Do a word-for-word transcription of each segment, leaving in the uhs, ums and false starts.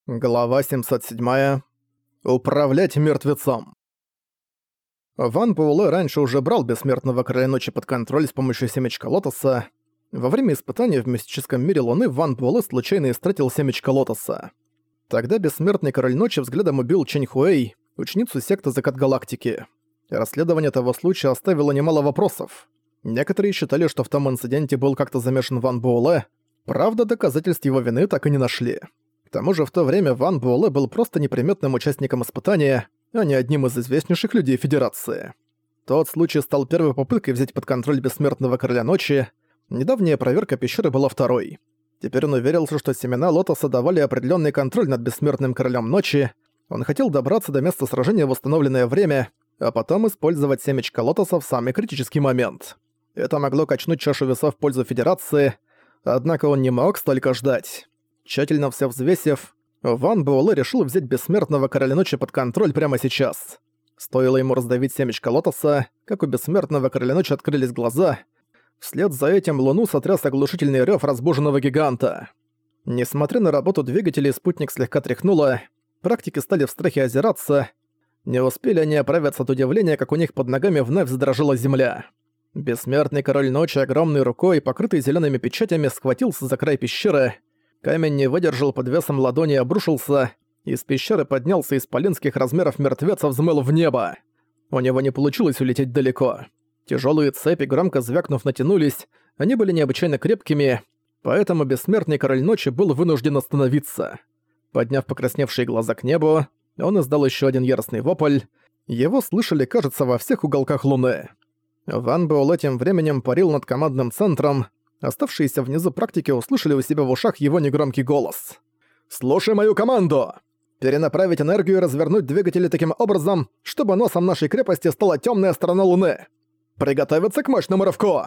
Глава семьсот семь. Управлять мертвецом. Ван Буэлэ раньше уже брал Бессмертного Короля Ночи под контроль с помощью семечка Лотоса. Во время испытания в мистическом мире Луны Ван Буэлэ случайно истратил семечко Лотоса. Тогда Бессмертный Король Ночи взглядом убил Чэнь Хуэй, ученицу секты Закат Галактики. Расследование того случая оставило немало вопросов. Некоторые считали, что в том инциденте был как-то замешан Ван Буэлэ, правда, доказательств его вины так и не нашли. К тому же в то время Ван Буэлэ был просто неприметным участником испытания, а не одним из известнейших людей Федерации. Тот случай стал первой попыткой взять под контроль Бессмертного Короля Ночи. Недавняя проверка пещеры была второй. Теперь он уверился, что семена Лотоса давали определенный контроль над Бессмертным Королем Ночи. Он хотел добраться до места сражения в установленное время, а потом использовать семечко Лотоса в самый критический момент. Это могло качнуть чашу весов в пользу Федерации, однако он не мог столько ждать. Тщательно все взвесив, Ван Буэлэ решил взять Бессмертного Короля Ночи под контроль прямо сейчас. Стоило ему раздавить семечко Лотоса, как у Бессмертного Короля Ночи открылись глаза. Вслед за этим Луну сотряс оглушительный рёв разбуженного гиганта. Несмотря на работу двигателей, спутник слегка тряхнуло, практики стали в страхе озираться. Не успели они оправиться от удивления, как у них под ногами вновь задрожала земля. Бессмертный Король Ночи огромной рукой, покрытой зелёными печатями, схватился за край пещеры. Камень не выдержал под весом ладони и обрушился. Из пещеры поднялся исполинских размеров мертвец и взмыл в небо. У него не получилось улететь далеко. Тяжелые цепи, громко звякнув, натянулись. Они были необычайно крепкими, поэтому Бессмертный Король Ночи был вынужден остановиться. Подняв покрасневшие глаза к небу, он издал еще один яростный вопль. Его слышали, кажется, во всех уголках Луны. Ван Буэлэ тем временем парил над командным центром. Оставшиеся внизу практики услышали у себя в ушах его негромкий голос. «Слушай мою команду! Перенаправить энергию и развернуть двигатели таким образом, чтобы носом нашей крепости стала темная сторона Луны. Приготовиться к мощному рывку!»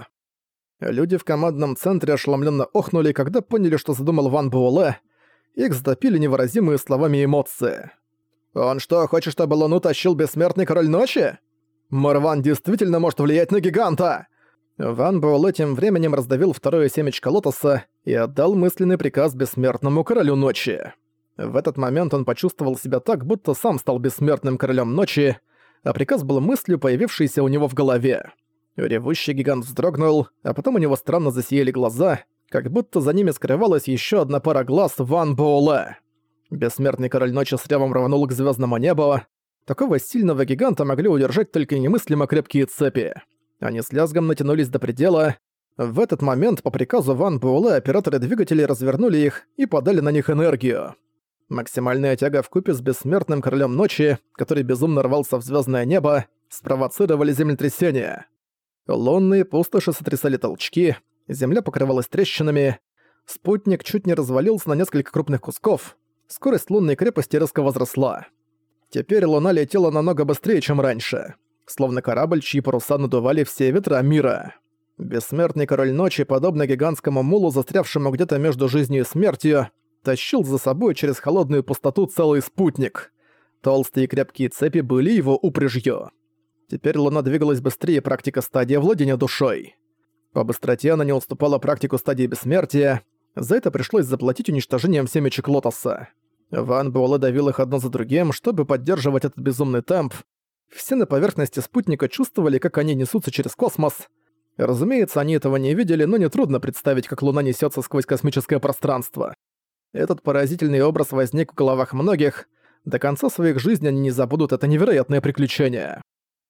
Люди в командном центре ошеломленно охнули, когда поняли, что задумал Ван Буэлэ. Их затопили невыразимые словами эмоции. «Он что, хочет, чтобы Луну тащил Бессмертный Король Ночи? Морван действительно может влиять на гиганта!» Ван Буэлэ тем временем раздавил второе семечко Лотоса и отдал мысленный приказ Бессмертному Королю Ночи. В этот момент он почувствовал себя так, будто сам стал Бессмертным Королем Ночи, а приказ был мыслью, появившейся у него в голове. Ревущий гигант вздрогнул, а потом у него странно засияли глаза, как будто за ними скрывалась еще одна пара глаз Ван Буэлэ. Бессмертный Король Ночи с ревом рванул к звездному небу. Такого сильного гиганта могли удержать только немыслимо крепкие цепи. Они с лязгом натянулись до предела. В этот момент по приказу Ван Буэлэ операторы двигателей развернули их и подали на них энергию. Максимальная тяга вкупе с Бессмертным Королем Ночи, который безумно рвался в звездное небо, спровоцировали землетрясение. Лунные пустоши сотрясали толчки, земля покрывалась трещинами, спутник чуть не развалился на несколько крупных кусков, скорость лунной крепости резко возросла. Теперь Луна летела намного быстрее, чем раньше. Словно корабль, чьи паруса надували все ветра мира. Бессмертный Король Ночи, подобно гигантскому мулу, застрявшему где-то между жизнью и смертью, тащил за собой через холодную пустоту целый спутник. Толстые и крепкие цепи были его упряжью. Теперь Луна двигалась быстрее практика стадии владения душой. По быстроте она не уступала практику стадии бессмертия, за это пришлось заплатить уничтожением семечек Лотоса. Ван Буэлэ давил их одно за другим, чтобы поддерживать этот безумный темп. Все на поверхности спутника чувствовали, как они несутся через космос. Разумеется, они этого не видели, но нетрудно представить, как Луна несется сквозь космическое пространство. Этот поразительный образ возник в головах многих. До конца своих жизней они не забудут это невероятное приключение.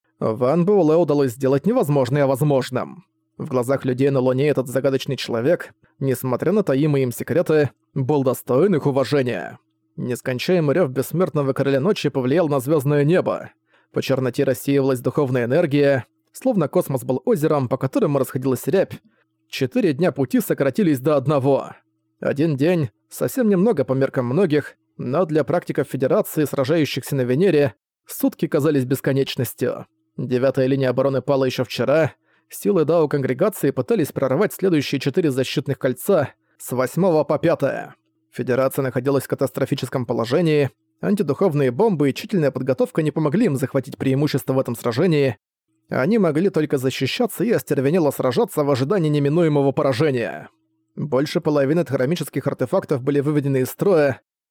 Ван Буэлэ удалось сделать невозможное возможным. В глазах людей на Луне этот загадочный человек, несмотря на таимые им секреты, был достоин их уважения. Нескончаемый рёв Бессмертного Короля Ночи повлиял на звездное небо. По черноте рассеивалась духовная энергия, словно космос был озером, по которому расходилась рябь. Четыре дня пути сократились до одного. Один день — совсем немного по меркам многих, но для практиков Федерации, сражающихся на Венере, сутки казались бесконечностью. Девятая линия обороны пала еще вчера, силы Дао Конгрегации пытались прорвать следующие четыре защитных кольца с восьмого по пятое. Федерация находилась в катастрофическом положении, антидуховные бомбы и тщательная подготовка не помогли им захватить преимущество в этом сражении. Они могли только защищаться и остервенело сражаться в ожидании неминуемого поражения. Больше половины хромических артефактов были выведены из строя.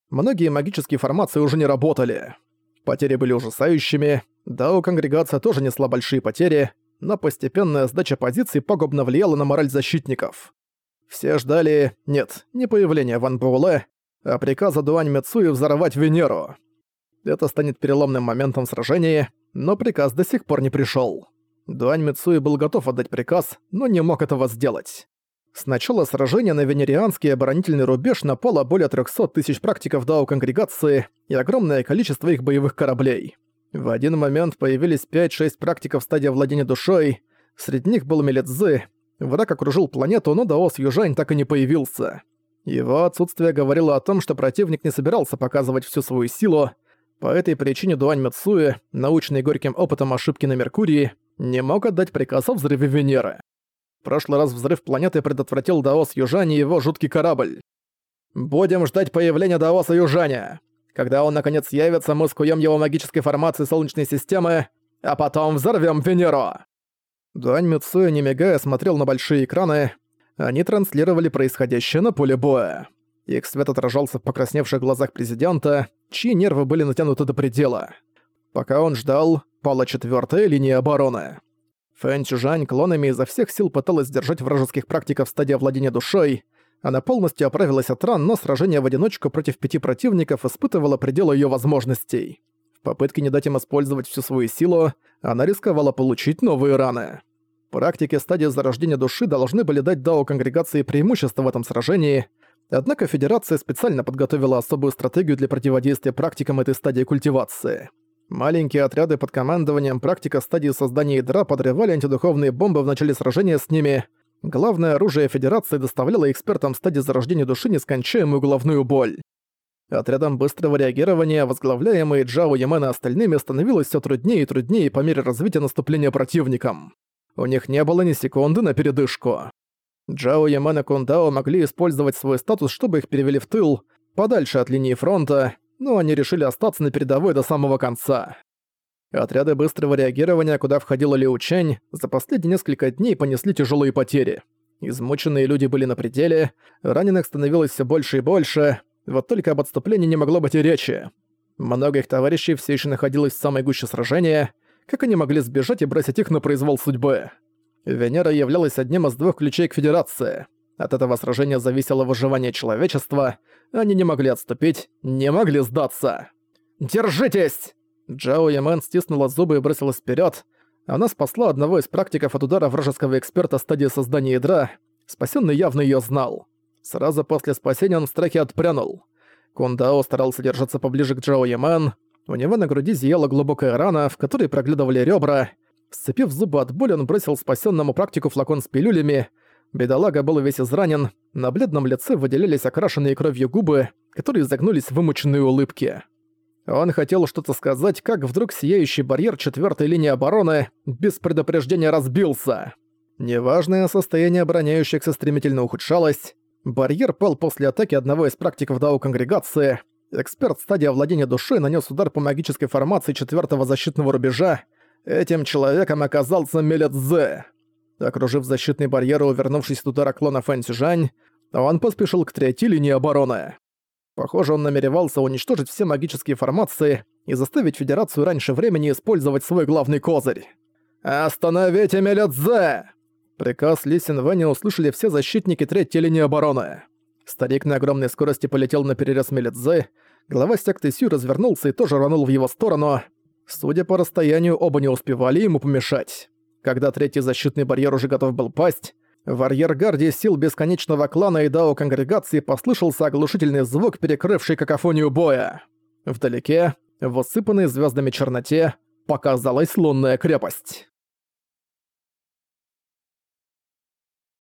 Многие магические формации уже не работали. Потери были ужасающими, Дао-конгрегация тоже несла большие потери, но постепенная сдача позиций пагубно влияла на мораль защитников. Все ждали, нет, не появления Ван Буэлэ, а приказа Дуань Мицуи взорвать Венеру. Это станет переломным моментом в сражении, но приказ до сих пор не пришёл. Дуань Мицуи был готов отдать приказ, но не мог этого сделать. С начала сражения на Венерианский оборонительный рубеж напало более трёхсот тысяч практиков Дао-конгрегации и огромное количество их боевых кораблей. В один момент появились пять-шесть практиков в стадии владения душой, среди них был Мелицзы. Враг окружил планету, но Даос Южань так и не появился. Его отсутствие говорило о том, что противник не собирался показывать всю свою силу. По этой причине Дуань Мицуи, научный горьким опытом ошибки на Меркурии, не мог отдать приказ о взрыве Венеры. В прошлый раз взрыв планеты предотвратил Даос Южань и его жуткий корабль. «Будем ждать появления Даоса Южаня. Когда он наконец явится, мы скуем его магической формацией Солнечной системы, а потом взорвем Венеру!» Дуань Мицуи, не мигая, смотрел на большие экраны. Они транслировали происходящее на поле боя. Их свет отражался в покрасневших глазах президента, чьи нервы были натянуты до предела. Пока он ждал, пала четвёртая линия обороны. Фэн Чжань клонами изо всех сил пыталась сдержать вражеских практиков в стадии владения душой. Она полностью оправилась от ран, но сражение в одиночку против пяти противников испытывало пределы её возможностей. В попытке не дать им использовать всю свою силу, она рисковала получить новые раны. Практики стадии зарождения души должны были дать Дао-конгрегации преимущество в этом сражении, однако Федерация специально подготовила особую стратегию для противодействия практикам этой стадии культивации. Маленькие отряды под командованием практика стадии создания ядра подрывали антидуховные бомбы в начале сражения с ними. Главное оружие Федерации доставляло экспертам стадии зарождения души нескончаемую головную боль. Отрядам быстрого реагирования, возглавляемые Джао Ямен и остальными, становилось все труднее и труднее по мере развития наступления противникам. У них не было ни секунды на передышку. Джао Ямен и Кундао могли использовать свой статус, чтобы их перевели в тыл, подальше от линии фронта, но они решили остаться на передовой до самого конца. Отряды быстрого реагирования, куда входила Лиу Чэнь, за последние несколько дней понесли тяжелые потери. Измученные люди были на пределе, раненых становилось все больше и больше, вот только об отступлении не могло быть и речи. Много их товарищей все еще находилось в самой гуще сражения. Как они могли сбежать и бросить их на произвол судьбы? Венера являлась одним из двух ключей к Федерации. От этого сражения зависело выживание человечества. Они не могли отступить, не могли сдаться. «Держитесь!» Джао Ямен стиснула зубы и бросилась вперед. Она спасла одного из практиков от удара вражеского эксперта стадии создания ядра. Спасенный явно ее знал. Сразу после спасения он в страхе отпрянул. Кундао старался держаться поближе к Джао Ямен. У него на груди зияла глубокая рана, в которой проглядывали ребра. Сцепив зубы от боли, он бросил спасенному практику флакон с пилюлями. Бедолага был весь изранен, на бледном лице выделялись окрашенные кровью губы, которые загнулись в вымученные улыбки. Он хотел что-то сказать, как вдруг сияющий барьер четвёртой линии обороны без предупреждения разбился. Неважное состояние обороняющихся стремительно ухудшалось. Барьер пал после атаки одного из практиков Дао-конгрегации. Эксперт стадии овладения душой нанес удар по магической формации четвёртого защитного рубежа. Этим человеком оказался Мелицзы. Окружив защитный барьер и увернувшись от удара клона Фэн Цзюжань, он поспешил к третьей линии обороны. Похоже, он намеревался уничтожить все магические формации и заставить Федерацию раньше времени использовать свой главный козырь. «Остановите Мелицзы!» Приказ Ли Синвэня услышали все защитники третьей линии обороны. Старик на огромной скорости полетел на перерез Мелицзы, глава секты Сюй развернулся и тоже рванул в его сторону. Судя по расстоянию, оба не успевали ему помешать. Когда третий защитный барьер уже готов был пасть, в арьергарде сил бесконечного клана и Дао-конгрегации послышался оглушительный звук, перекрывший какофонию боя. Вдалеке, в усыпанной звездами черноте, показалась лунная крепость.